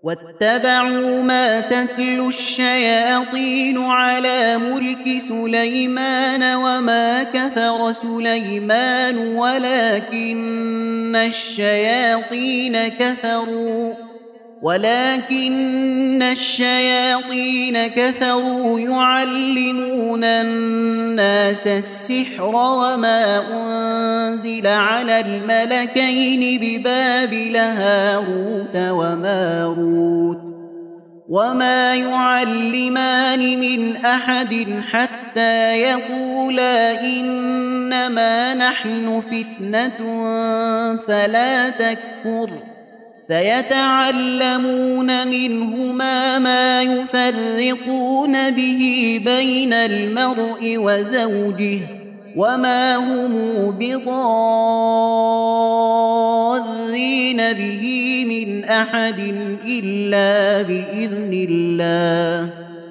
واتبعوا ما تتلو الشياطين على ملك سليمان وما كفر سليمان ولكن الشياطين كفروا يعلمون الناس السحر وما أنزل على الملكين ببابل هاروت وماروت وما يعلمان من أحد حتى يقولا إنما نحن فتنة فلا تكفر فيتعلمون منهما ما يفرقون به بين المرء وزوجه وما هم بضارين به من أحد إلا بإذن الله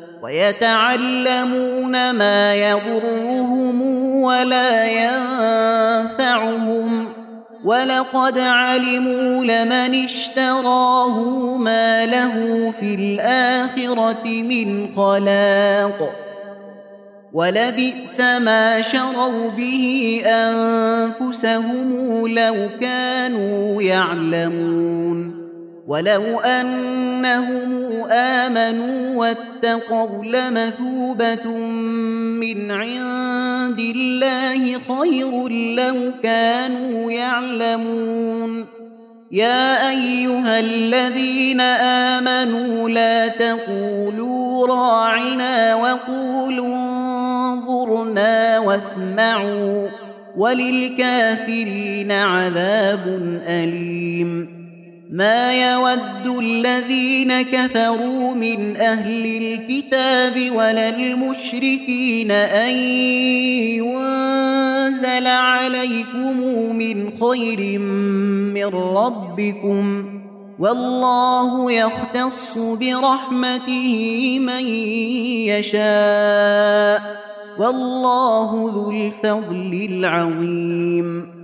ويتعلمون ما يضرهم ولا ينفعهم ولقد علموا لمن اشتراه ما له في الآخرة من خلاق ولبئس ما شروا به أنفسهم لو كانوا يعلمون ولو أنهم آمنوا واتقوا لمثوبة من عند الله خير لو كانوا يعلمون يا أيها الذين آمنوا لا تقولوا راعنا وقولوا انظرنا واسمعوا وللكافرين عذاب أليم ما يود الذين كفروا من أهل الكتاب ولا المشركين أن ينزل عليكم من خير من ربكم والله يختص برحمته من يشاء والله ذو الفضل العظيم